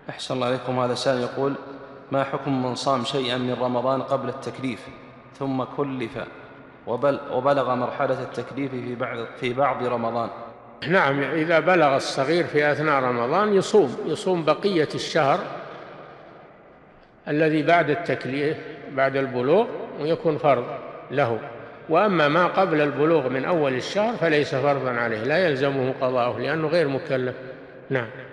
أحسن الله عليكم. هذا سائل يقول: ما حكم من صام شيئا من رمضان قبل التكليف ثم كلف وبلغ مرحلة التكليف في بعض رمضان؟ نعم، إذا بلغ الصغير في أثناء رمضان يصوم بقية الشهر الذي بعد التكليف بعد البلوغ، ويكون فرض له. وأما ما قبل البلوغ من أول الشهر فليس فرضا عليه، لا يلزمه قضاؤه لأنه غير مكلف. نعم.